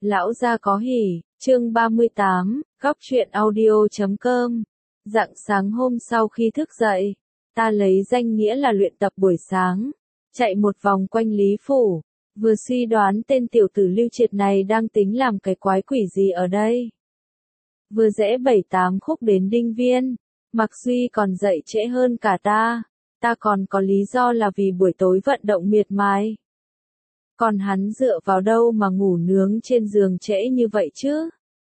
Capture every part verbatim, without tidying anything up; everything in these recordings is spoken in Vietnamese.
Lão gia có hỉ, chương ba mươi tám, góc truyện audio chấm com. Rạng sáng hôm sau khi thức dậy, ta lấy danh nghĩa là luyện tập buổi sáng, chạy một vòng quanh Lý Phủ, vừa suy đoán tên tiểu tử Lưu Triệt này đang tính làm cái quái quỷ gì ở đây. Vừa rẽ bảy tám khúc đến Đinh Viên, Mạc Duy còn dậy trễ hơn cả ta, ta còn có lý do là vì buổi tối vận động miệt mài. Còn hắn dựa vào đâu mà ngủ nướng trên giường trễ như vậy chứ?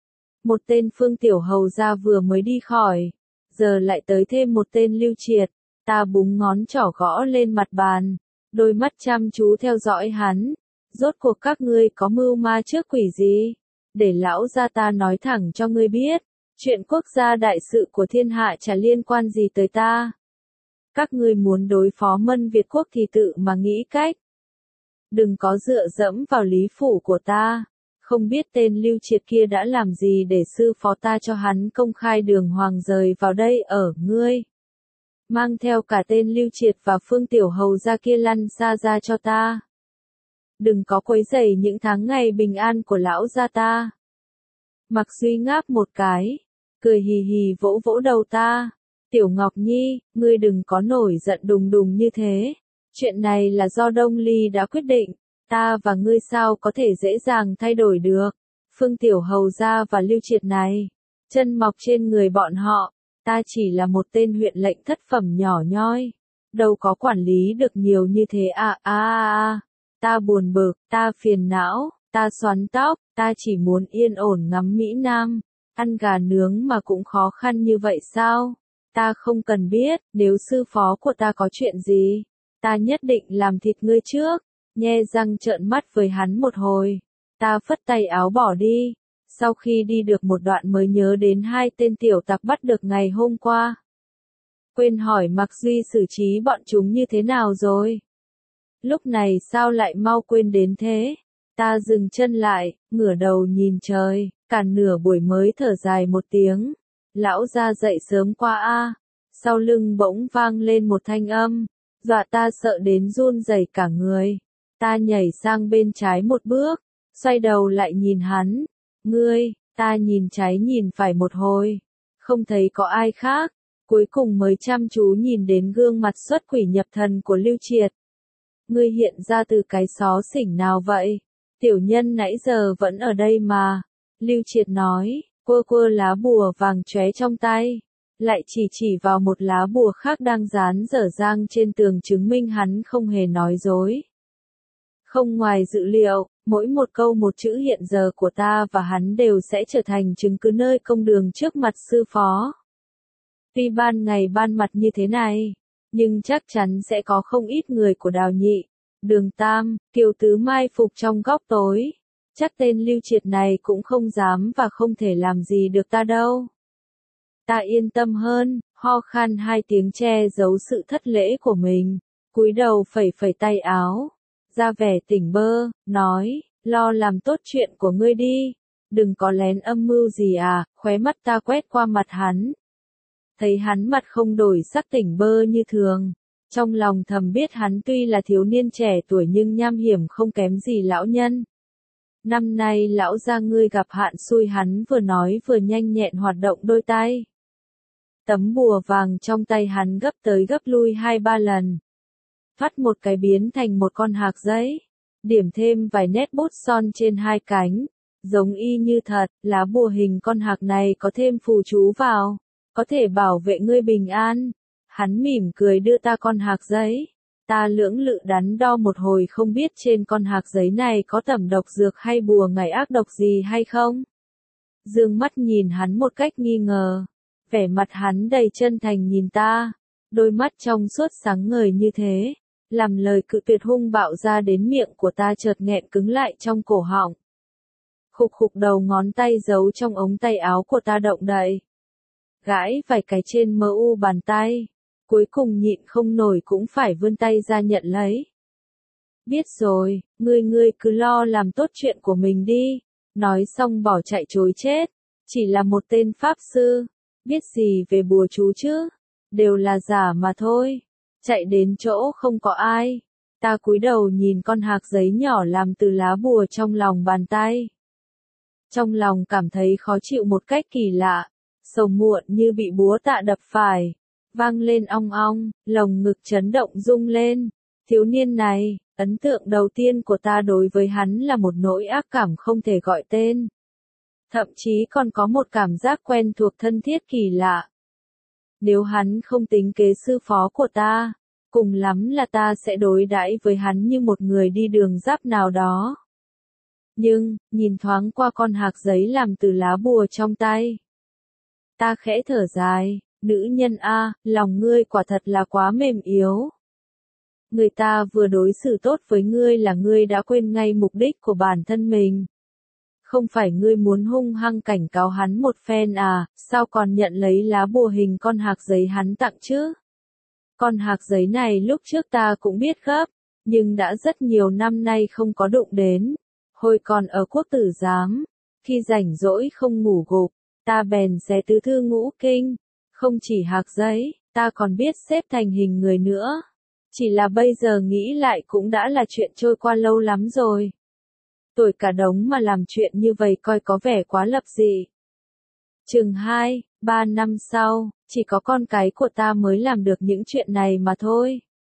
Một tên Phương Tiểu Hầu gia vừa mới đi khỏi, giờ lại tới thêm một tên Lưu Triệt, ta búng ngón trỏ gõ lên mặt bàn, đôi mắt chăm chú theo dõi hắn. Rốt cuộc các ngươi có mưu ma trước quỷ gì? Để lão gia ta nói thẳng cho ngươi biết, chuyện quốc gia đại sự của thiên hạ chả liên quan gì tới ta. Các ngươi muốn đối phó Mân Việt quốc thì tự mà nghĩ cách. Đừng có dựa dẫm vào Lý Phủ của ta, không biết tên Lưu Triệt kia đã làm gì để sư phó ta cho hắn công khai đường hoàng rời vào đây ở ngươi. Mang theo cả tên Lưu Triệt và Phương Tiểu Hầu gia kia lăn xa ra cho ta. Đừng có quấy rầy những tháng ngày bình an của lão gia ta. Mạc Duy ngáp một cái, cười hì hì vỗ vỗ đầu ta. Tiểu Ngọc Nhi, ngươi đừng có nổi giận đùng đùng như thế. Chuyện này là do Đông Ly đã quyết định, ta và ngươi sao có thể dễ dàng thay đổi được. Phương Tiểu Hầu gia và Lưu Triệt này, chân mọc trên người bọn họ, ta chỉ là một tên huyện lệnh thất phẩm nhỏ nhoi, đâu có quản lý được nhiều như thế à à à. Ta buồn bực, ta phiền não, ta xoắn tóc, ta chỉ muốn yên ổn ngắm Mỹ Nam, ăn gà nướng mà cũng khó khăn như vậy sao? Ta không cần biết, nếu sư phó của ta có chuyện gì, ta nhất định làm thịt ngươi trước. Nhe răng trợn mắt với hắn một hồi, ta phất tay áo bỏ đi. Sau khi đi được một đoạn mới nhớ đến hai tên tiểu tặc bắt được ngày hôm qua. Quên hỏi Mạc Duy xử trí bọn chúng như thế nào rồi? Lúc này sao lại mau quên đến thế? Ta dừng chân lại, ngửa đầu nhìn trời, cả nửa buổi mới thở dài một tiếng. Lão gia dậy sớm qua a. Sau lưng bỗng vang lên một thanh âm, dọa ta sợ đến run rẩy cả người. Ta nhảy sang bên trái một bước, xoay đầu lại nhìn hắn. Ngươi, ta nhìn trái nhìn phải một hồi, không thấy có ai khác, cuối cùng mới chăm chú nhìn đến gương mặt xuất quỷ nhập thần của Lưu Triệt. Ngươi hiện ra từ cái xó xỉnh nào vậy? Tiểu nhân nãy giờ vẫn ở đây mà. Lưu Triệt nói, quơ quơ lá bùa vàng chóe trong tay, lại chỉ chỉ vào một lá bùa khác đang dán dở dang trên tường chứng minh hắn không hề nói dối. Không ngoài dự liệu, mỗi một câu một chữ hiện giờ của ta và hắn đều sẽ trở thành chứng cứ nơi công đường trước mặt sư phó. Tuy ban ngày ban mặt như thế này, nhưng chắc chắn sẽ có không ít người của Đào Nhị, Đường Tam, Kiều Tứ mai phục trong góc tối. Chắc tên Lưu Triệt này cũng không dám và không thể làm gì được ta đâu. Ta yên tâm hơn, ho khan hai tiếng che giấu sự thất lễ của mình, cúi đầu phẩy phẩy tay áo, ra vẻ tỉnh bơ, nói, lo làm tốt chuyện của ngươi đi, đừng có lén âm mưu gì à. Khóe mắt ta quét qua mặt hắn, thấy hắn mặt không đổi sắc tỉnh bơ như thường, trong lòng thầm biết hắn tuy là thiếu niên trẻ tuổi nhưng nham hiểm không kém gì lão nhân. Năm nay lão gia ngươi gặp hạn xui, hắn vừa nói vừa nhanh nhẹn hoạt động đôi tay. Tấm bùa vàng trong tay hắn gấp tới gấp lui hai ba lần. Thoát một cái biến thành một con hạc giấy, điểm thêm vài nét bút son trên hai cánh, giống y như thật. Lá bùa hình con hạc này có thêm phù chú vào, có thể bảo vệ ngươi bình an. Hắn mỉm cười đưa ta con hạc giấy. Ta lưỡng lự đắn đo một hồi không biết trên con hạc giấy này có tẩm độc dược hay bùa ngải ác độc gì hay không. Dương mắt nhìn hắn một cách nghi ngờ, vẻ mặt hắn đầy chân thành nhìn ta, đôi mắt trong suốt sáng ngời như thế, làm lời cự tuyệt hung bạo ra đến miệng của ta chợt nghẹn cứng lại trong cổ họng. Khục khục đầu ngón tay giấu trong ống tay áo của ta động đậy, gãi vài cái trên mờ u bàn tay. Cuối cùng nhịn không nổi cũng phải vươn tay ra nhận lấy. Biết rồi, ngươi ngươi cứ lo làm tốt chuyện của mình đi. Nói xong bỏ chạy chối chết. Chỉ là một tên pháp sư, biết gì về bùa chú chứ? Đều là giả mà thôi. Chạy đến chỗ không có ai. Ta cúi đầu nhìn con hạc giấy nhỏ làm từ lá bùa trong lòng bàn tay. Trong lòng cảm thấy khó chịu một cách kỳ lạ, sầu muộn như bị búa tạ đập phải, vang lên ong ong, lồng ngực chấn động rung lên. Thiếu niên này, ấn tượng đầu tiên của ta đối với hắn là một nỗi ác cảm không thể gọi tên. Thậm chí còn có một cảm giác quen thuộc thân thiết kỳ lạ. Nếu hắn không tính kế sư phó của ta, cùng lắm là ta sẽ đối đãi với hắn như một người đi đường giáp nào đó. Nhưng, nhìn thoáng qua con hạc giấy làm từ lá bùa trong tay, ta khẽ thở dài, nữ nhân a, lòng ngươi quả thật là quá mềm yếu. Người ta vừa đối xử tốt với ngươi là ngươi đã quên ngay mục đích của bản thân mình. Không phải ngươi muốn hung hăng cảnh cáo hắn một phen à, sao còn nhận lấy lá bùa hình con hạc giấy hắn tặng chứ? Con hạc giấy này lúc trước ta cũng biết gấp, nhưng đã rất nhiều năm nay không có đụng đến. Hồi còn ở quốc tử giám, khi rảnh rỗi không ngủ gục, ta bèn xé tứ thư ngũ kinh. Không chỉ hạc giấy, ta còn biết xếp thành hình người nữa. Chỉ là bây giờ nghĩ lại cũng đã là chuyện trôi qua lâu lắm rồi. Tuổi cả đống mà làm chuyện như vậy coi có vẻ quá lập dị. Chừng hai, ba năm sau, chỉ có con cái của ta mới làm được những chuyện này mà thôi.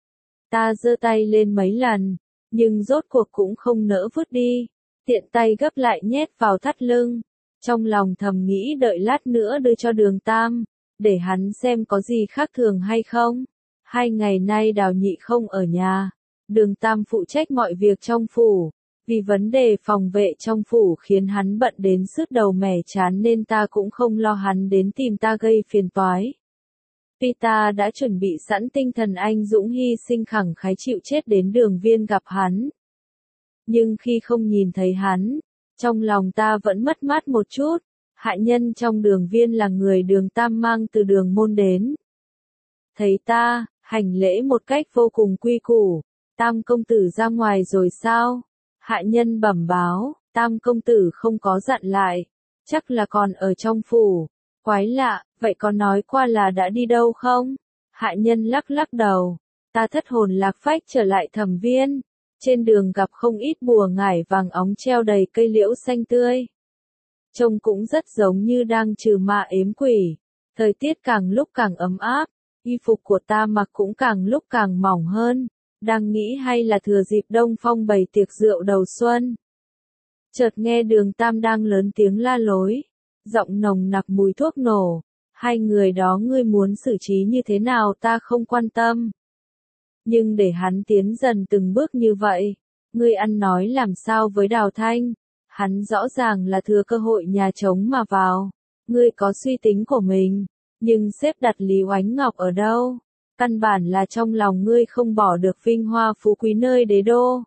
Ta giơ tay lên mấy lần, nhưng rốt cuộc cũng không nỡ vứt đi, tiện tay gấp lại nhét vào thắt lưng. Trong lòng thầm nghĩ đợi lát nữa đưa cho Đường Tam, để hắn xem có gì khác thường hay không. Hai ngày nay Đào Nhị không ở nhà, Đường Tam phụ trách mọi việc trong phủ. Vì vấn đề phòng vệ trong phủ khiến hắn bận đến sứt đầu mẻ chán nên ta cũng không lo hắn đến tìm ta gây phiền toái. Vì ta đã chuẩn bị sẵn tinh thần anh dũng hy sinh khẳng khái chịu chết đến Đường Viên gặp hắn. Nhưng khi không nhìn thấy hắn, trong lòng ta vẫn mất mát một chút. Hạ nhân trong Đường Viên là người Đường Tam mang từ Đường Môn đến. Thấy ta, hành lễ một cách vô cùng quy củ. Tam công tử ra ngoài rồi sao? Hạ nhân bẩm báo, Tam công tử không có dặn lại, chắc là còn ở trong phủ. Quái lạ, vậy có nói qua là đã đi đâu không? Hạ nhân lắc lắc đầu, ta thất hồn lạc phách trở lại Thẩm Viên. Trên đường gặp không ít bùa ngải vàng óng treo đầy cây liễu xanh tươi. Trông cũng rất giống như đang trừ ma ếm quỷ. Thời tiết càng lúc càng ấm áp, y phục của ta mặc cũng càng lúc càng mỏng hơn. Đang nghĩ hay là thừa dịp Đông Phong bày tiệc rượu đầu xuân. Chợt nghe Đường Tam đang lớn tiếng la lối, giọng nồng nặc mùi thuốc nổ. Hai người đó ngươi muốn xử trí như thế nào ta không quan tâm. Nhưng để hắn tiến dần từng bước như vậy, ngươi ăn nói làm sao với Đào Thanh? Hắn rõ ràng là thừa cơ hội nhà trống mà vào. Ngươi có suy tính của mình, nhưng xếp đặt Lý Oánh Ngọc ở đâu? Căn bản là trong lòng ngươi không bỏ được vinh hoa phú quý nơi đế đô.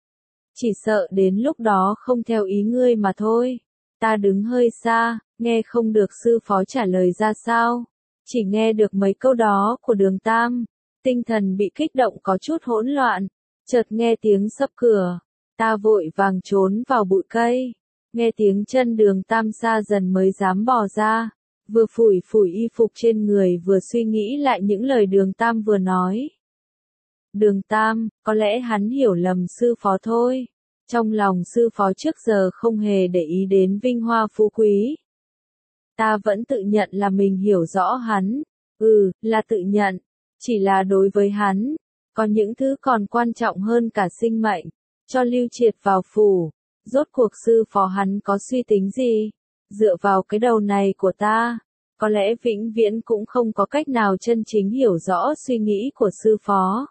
Chỉ sợ đến lúc đó không theo ý ngươi mà thôi. Ta đứng hơi xa, nghe không được sư phó trả lời ra sao. Chỉ nghe được mấy câu đó của Đường Tam. Tinh thần bị kích động có chút hỗn loạn. Chợt nghe tiếng sập cửa. Ta vội vàng trốn vào bụi cây. Nghe tiếng chân Đường Tam xa dần mới dám bò ra. Vừa phủi phủi y phục trên người vừa suy nghĩ lại những lời Đường Tam vừa nói. Đường Tam, có lẽ hắn hiểu lầm sư phó thôi. Trong lòng sư phó trước giờ không hề để ý đến vinh hoa phú quý. Ta vẫn tự nhận là mình hiểu rõ hắn. Ừ, là tự nhận. Chỉ là đối với hắn, có những thứ còn quan trọng hơn cả sinh mệnh. Cho Lưu Triệt vào phủ, rốt cuộc sư phó hắn có suy tính gì? Dựa vào cái đầu này của ta, có lẽ vĩnh viễn cũng không có cách nào chân chính hiểu rõ suy nghĩ của sư phó.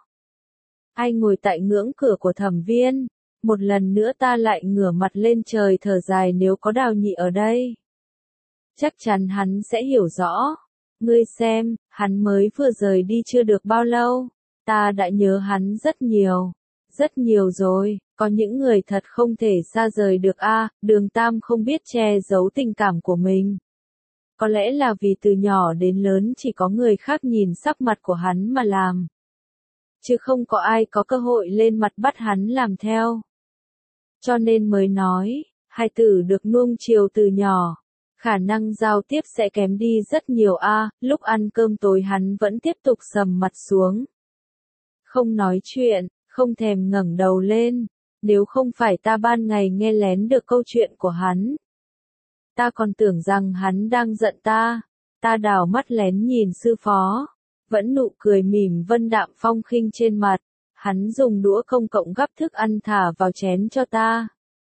Ai ngồi tại ngưỡng cửa của Thẩm Viên, một lần nữa ta lại ngửa mặt lên trời thở dài nếu có Đào Nhị ở đây. Chắc chắn hắn sẽ hiểu rõ. Ngươi xem, hắn mới vừa rời đi chưa được bao lâu, ta đã nhớ hắn rất nhiều, rất nhiều rồi. Có những người thật không thể xa rời được a. À, Đường Tam không biết che giấu tình cảm của mình. Có lẽ là vì từ nhỏ đến lớn chỉ có người khác nhìn sắc mặt của hắn mà làm. Chứ không có ai có cơ hội lên mặt bắt hắn làm theo. Cho nên mới nói, hai tử được nuông chiều từ nhỏ, khả năng giao tiếp sẽ kém đi rất nhiều a. À, lúc ăn cơm tối hắn vẫn tiếp tục sầm mặt xuống. Không nói chuyện, không thèm ngẩng đầu lên. Nếu không phải ta ban ngày nghe lén được câu chuyện của hắn, Ta còn tưởng rằng hắn đang giận ta. Ta đảo mắt lén nhìn sư phó. Vẫn nụ cười mỉm vân đạm phong khinh trên mặt. Hắn dùng đũa công cộng gắp thức ăn thả vào chén cho ta.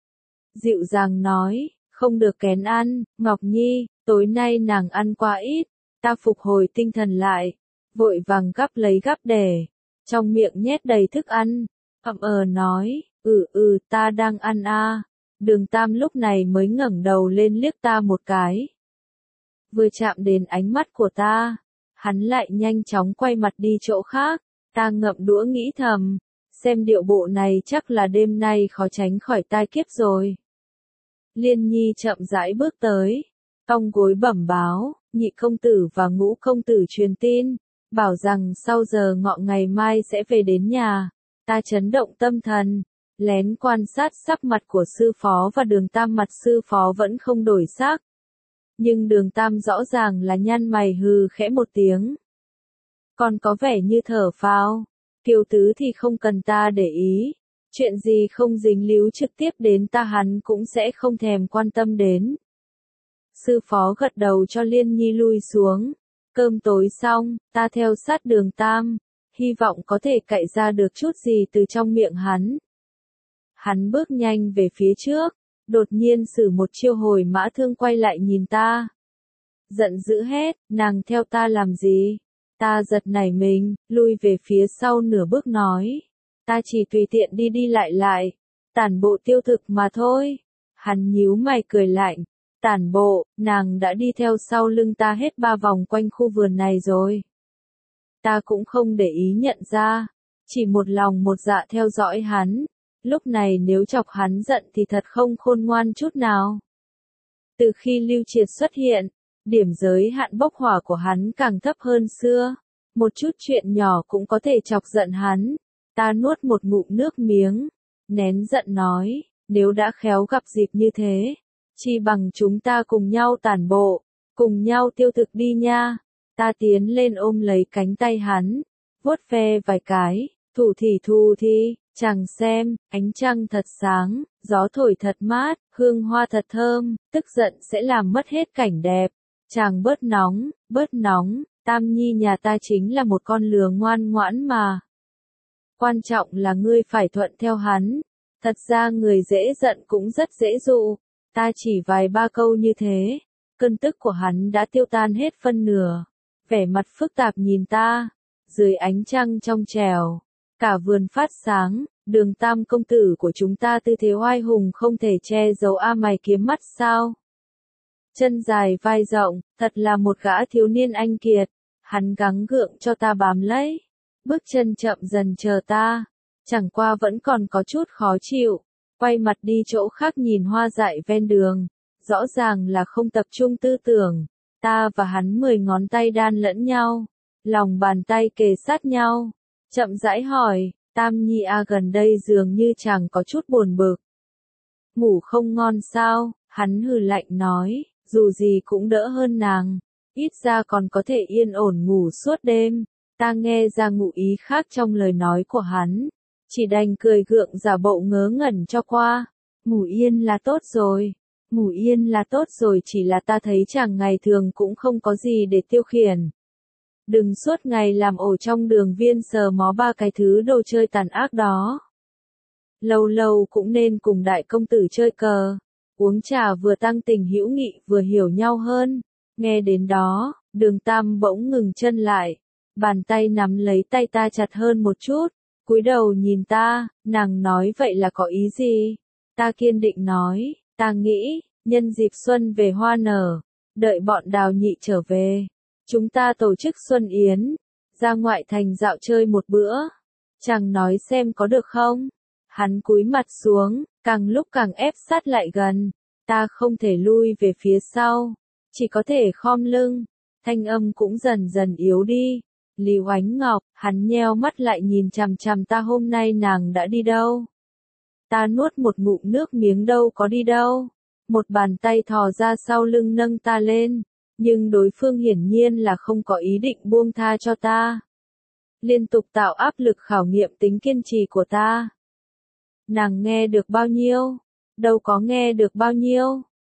Dịu dàng nói, không được kén ăn, Ngọc Nhi, tối nay nàng ăn quá ít. Ta phục hồi tinh thần lại, vội vàng gắp lấy gắp để, trong miệng nhét đầy thức ăn, ậm ờ nói, ừ ừ ta đang ăn a. Đường Tam lúc này mới ngẩng đầu lên liếc ta một cái. Vừa chạm đến ánh mắt của ta, hắn lại nhanh chóng quay mặt đi chỗ khác, ta ngậm đũa nghĩ thầm, xem điệu bộ này chắc là đêm nay khó tránh khỏi tai kiếp rồi. Liên Nhi chậm rãi bước tới, cong gối bẩm báo, nhị công tử và ngũ công tử truyền tin, bảo rằng sau giờ ngọ ngày mai sẽ về đến nhà. Ta chấn động tâm thần, lén quan sát sắc mặt của sư phó và đường Tam, mặt sư phó vẫn không đổi sắc. Nhưng đường Tam rõ ràng là nhăn mày hừ khẽ một tiếng. Còn có vẻ như thở phào, kiều tứ thì không cần ta để ý. Chuyện gì không dính líu trực tiếp đến ta hắn cũng sẽ không thèm quan tâm đến. Sư phó gật đầu cho Liên Nhi lui xuống. Cơm tối xong, ta theo sát đường Tam, hy vọng có thể cậy ra được chút gì từ trong miệng hắn. Hắn bước nhanh về phía trước, đột nhiên sử một chiêu hồi mã thương quay lại nhìn ta. Giận dữ hét, nàng theo ta làm gì? Ta giật nảy mình, lui về phía sau nửa bước nói. Ta chỉ tùy tiện đi đi lại lại, tản bộ tiêu thực mà thôi. Hắn nhíu mày cười lạnh, tản bộ, nàng đã đi theo sau lưng ta hết ba vòng quanh khu vườn này rồi. Ta cũng không để ý nhận ra, chỉ một lòng một dạ theo dõi hắn, lúc này nếu chọc hắn giận thì thật không khôn ngoan chút nào. Từ khi Lưu Triệt xuất hiện, điểm giới hạn bốc hỏa của hắn càng thấp hơn xưa, một chút chuyện nhỏ cũng có thể chọc giận hắn. Ta nuốt một ngụm nước miếng, nén giận nói, nếu đã khéo gặp dịp như thế, chi bằng chúng ta cùng nhau tản bộ, cùng nhau tiêu thực đi nha. Ta tiến lên ôm lấy cánh tay hắn, vuốt ve vài cái, thủ thỉ thù thi, chàng xem, ánh trăng thật sáng, gió thổi thật mát, hương hoa thật thơm, tức giận sẽ làm mất hết cảnh đẹp. Chàng bớt nóng, bớt nóng, Tam Nhi nhà ta chính là một con lừa ngoan ngoãn mà. Quan trọng là ngươi phải thuận theo hắn. Thật ra người dễ giận cũng rất dễ dụ. Ta chỉ vài ba câu như thế, cơn tức của hắn đã tiêu tan hết phân nửa. Vẻ mặt phức tạp nhìn ta, dưới ánh trăng trong trèo, cả vườn phát sáng, đường Tam công tử của chúng ta tư thế oai hùng không thể che giấu a mày kiếm mắt sao. Chân dài vai rộng, thật là một gã thiếu niên anh kiệt. Hắn gắng gượng cho ta bám lấy, bước chân chậm dần chờ ta, chẳng qua vẫn còn có chút khó chịu, quay mặt đi chỗ khác nhìn hoa dại ven đường, rõ ràng là không tập trung tư tưởng. Ta và hắn mười ngón tay đan lẫn nhau, lòng bàn tay kề sát nhau, chậm rãi hỏi, Tam Nhi a gần đây dường như chàng có chút buồn bực. Ngủ không ngon sao? Hắn hừ lạnh nói, dù gì cũng đỡ hơn nàng, ít ra còn có thể yên ổn ngủ suốt đêm. Ta nghe ra ngụ ý khác trong lời nói của hắn, chỉ đành cười gượng giả bộ ngớ ngẩn cho qua. Ngủ yên là tốt rồi, ngủ yên là tốt rồi, chỉ là ta thấy chàng ngày thường cũng không có gì để tiêu khiển. Đừng suốt ngày làm ổ trong đường viên sờ mó ba cái thứ đồ chơi tàn ác đó. Lâu lâu cũng nên cùng đại công tử chơi cờ, uống trà vừa tăng tình hữu nghị vừa hiểu nhau hơn. Nghe đến đó, đường Tam bỗng ngừng chân lại, bàn tay nắm lấy tay ta chặt hơn một chút, cúi đầu nhìn ta, nàng nói vậy là có ý gì? Ta kiên định nói, ta nghĩ, nhân dịp xuân về hoa nở, đợi bọn Đào nhị trở về, chúng ta tổ chức xuân yến, ra ngoại thành dạo chơi một bữa. Chàng nói xem có được không? Hắn cúi mặt xuống, càng lúc càng ép sát lại gần, ta không thể lui về phía sau, chỉ có thể khom lưng, thanh âm cũng dần dần yếu đi. Lý Oánh Ngọc, hắn nheo mắt lại nhìn chằm chằm ta, hôm nay nàng đã đi đâu? Ta nuốt một ngụm nước miếng, đâu có đi đâu. Một bàn tay thò ra sau lưng nâng ta lên, nhưng đối phương hiển nhiên là không có ý định buông tha cho ta. Liên tục tạo áp lực khảo nghiệm tính kiên trì của ta. Nàng nghe được bao nhiêu? Đâu có nghe được bao nhiêu.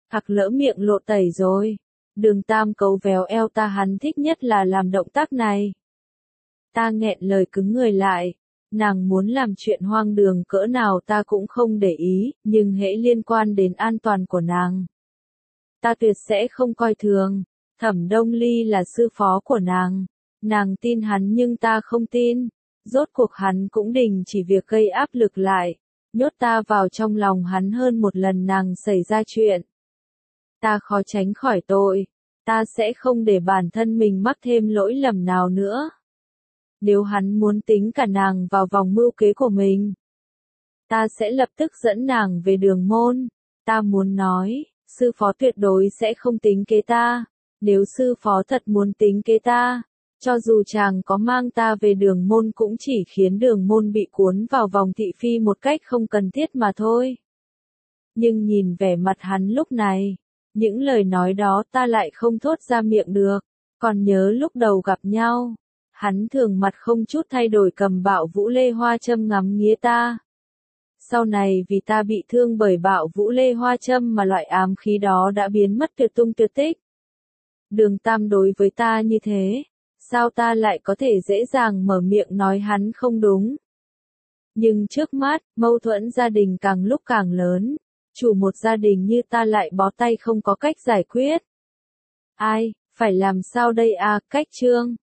Hoặc lỡ miệng lộ tẩy rồi. Đường Tam cấu véo eo ta, hắn thích nhất là làm động tác này. Ta nghẹn lời cứng người lại. Nàng muốn làm chuyện hoang đường cỡ nào ta cũng không để ý, nhưng hễ liên quan đến an toàn của nàng, ta tuyệt sẽ không coi thường. Thẩm Đông Ly là sư phó của nàng. Nàng tin hắn nhưng ta không tin. Rốt cuộc hắn cũng đình chỉ việc gây áp lực lại. Nhốt ta vào trong lòng hắn hơn một lần nàng xảy ra chuyện. Ta khó tránh khỏi tội. Ta sẽ không để bản thân mình mắc thêm lỗi lầm nào nữa. Nếu hắn muốn tính cả nàng vào vòng mưu kế của mình, ta sẽ lập tức dẫn nàng về Đường Môn. Ta muốn nói, sư phó tuyệt đối sẽ không tính kế ta. Nếu sư phó thật muốn tính kế ta, cho dù chàng có mang ta về Đường Môn cũng chỉ khiến Đường Môn bị cuốn vào vòng thị phi một cách không cần thiết mà thôi. Nhưng nhìn vẻ mặt hắn lúc này, những lời nói đó ta lại không thốt ra miệng được. Còn nhớ lúc đầu gặp nhau, hắn thường mặt không chút thay đổi cầm Bạo Vũ Lê Hoa Châm ngắm nghía ta. Sau này vì ta bị thương bởi Bạo Vũ Lê Hoa Châm mà loại ám khí đó đã biến mất tuyệt tung tuyệt tích. Đường Tam đối với ta như thế, sao ta lại có thể dễ dàng mở miệng nói hắn không đúng? Nhưng trước mắt, mâu thuẫn gia đình càng lúc càng lớn. Chủ một gia đình như ta lại bó tay không có cách giải quyết. Ai, phải làm sao đây à, cách chương.